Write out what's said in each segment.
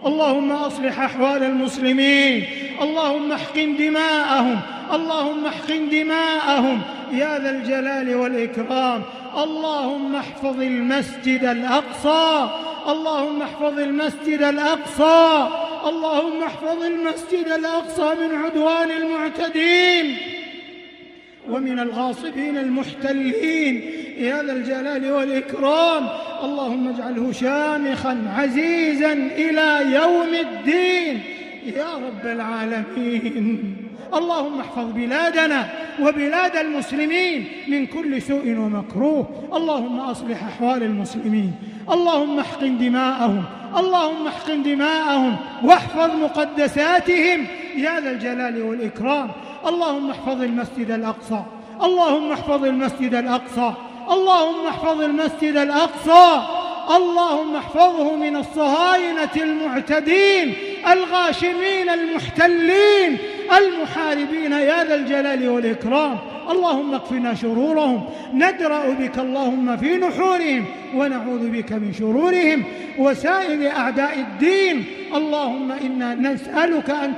اللهم أصلح أحوال المسلمين، اللهم احقن دماءهم، اللهم احقن دماءهم يا ذا الجلال والإكرام. اللهم احفظ المسجد الأقصى، اللهم احفظ المسجد الأقصى، اللهم احفظ المسجد الأقصى من عدوان المعتدين ومن الغاصبين المحتلين يا ذا الجلال والإكرام. اللهم اجعله شامخا عزيزا إلى يوم الدين يا رب العالمين. اللهم احفظ بلادنا وبلاد المسلمين من كل سوء ومكروه. اللهم أصلح أحوال المسلمين، اللهم احقن دماءهم، اللهم احقن دماءهم واحفظ مقدساتهم يا ذا الجلال والإكرام. اللهم احفظ المسجد الأقصى، اللهم احفظ المسجد الأقصى، اللهم احفظ المسجد الأقصى، اللهم احفظه من الصهاينة المعتدين الغاشمين المحتلين المحاربين يا ذا الجلال والإكرام. اللهم اكفنا شرورهم، ندرأ بك اللهم في نحورهم ونعوذ بك من شرورهم وسائر أعداء الدين. اللهم إنا نسألك أن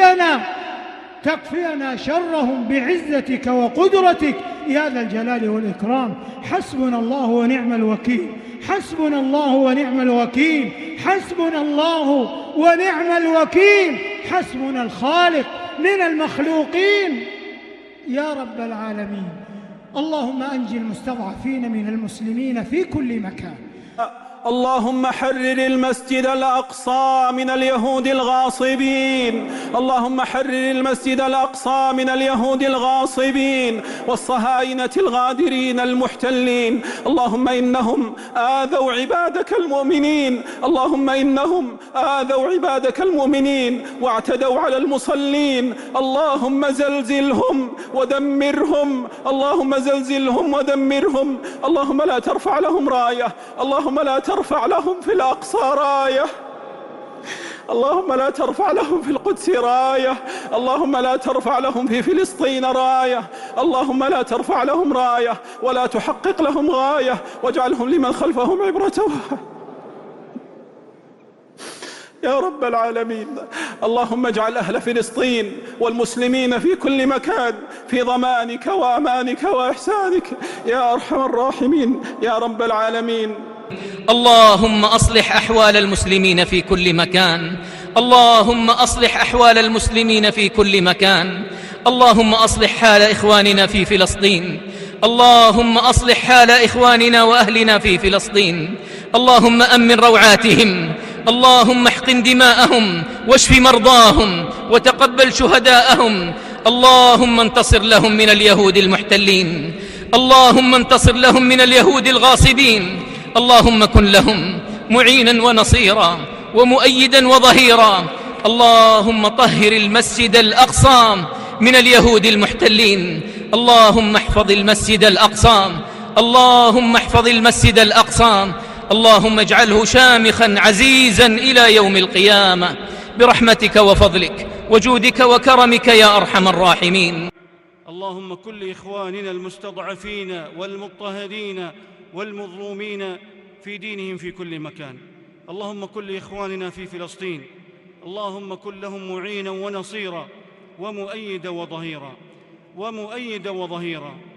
تكفينا شرهم بعزتك وقدرتك يا ذا الجلال والإكرام. حسبنا الله ونعم الوكيل، حسبنا الله ونعم الوكيل، حسبنا الله ونعم الوكيل، حسبنا الخالق من المخلوقين يا رب العالمين. اللهم أنجي المستضعفين من المسلمين في كل مكان. اللهم حرر المسجد الأقصى من اليهود الغاصبين، اللهم حرر المسجد الأقصى من اليهود الغاصبين والصهاينة الغادرين المحتلين. اللهم إنهم آذوا عبادك المؤمنين، اللهم إنهم آذوا عبادك المؤمنين واعتدوا على المصلين. اللهم زلزلهم ودمرهم، اللهم زلزلهم ودمرهم. اللهم لا ترفع لهم راية، اللهم لا ترفع لهم في الأقصى راية، اللهم لا ترفع لهم في القدس راية، اللهم لا ترفع لهم في فلسطين راية، اللهم لا ترفع لهم راية ولا تحقق لهم غاية، واجعلهم لمن خلفهم عبرة يا رب العالمين. اللهم اجعل أهل فلسطين والمسلمين في كل مكان في ضمانك وأمانك وإحسانك يا أرحم الراحمين يا رب العالمين. اللهم أصلح أحوال المسلمين في كل مكان، اللهم أصلح أحوال المسلمين في كل مكان. اللهم أصلح حال إخواننا في فلسطين، اللهم أصلح حال إخواننا وأهلنا في فلسطين. اللهم أمن روعاتهم، اللهم احقن دماءهم واشف مرضاهم وتقبل شهداءهم. اللهم انتصر لهم من اليهود المحتلين، اللهم انتصر لهم من اليهود الغاصبين. اللهم كن لهم معينا ونصيرا ومؤيدا وظهيرا. اللهم طهر المسجد الأقصى من اليهود المحتلين. اللهم احفظ المسجد الأقصى، اللهم احفظ المسجد الأقصى. اللهم اجعله شامخا عزيزا إلى يوم القيامة برحمتك وفضلك وجودك وكرمك يا أرحم الراحمين. اللهم كن لإخواننا المستضعفين والمضطهدين والمظلومين في دينهم في كل مكان. اللهم كن لإخواننا في فلسطين، اللهم كن لهم معينا ونصيرا ومؤيدا وظهيرا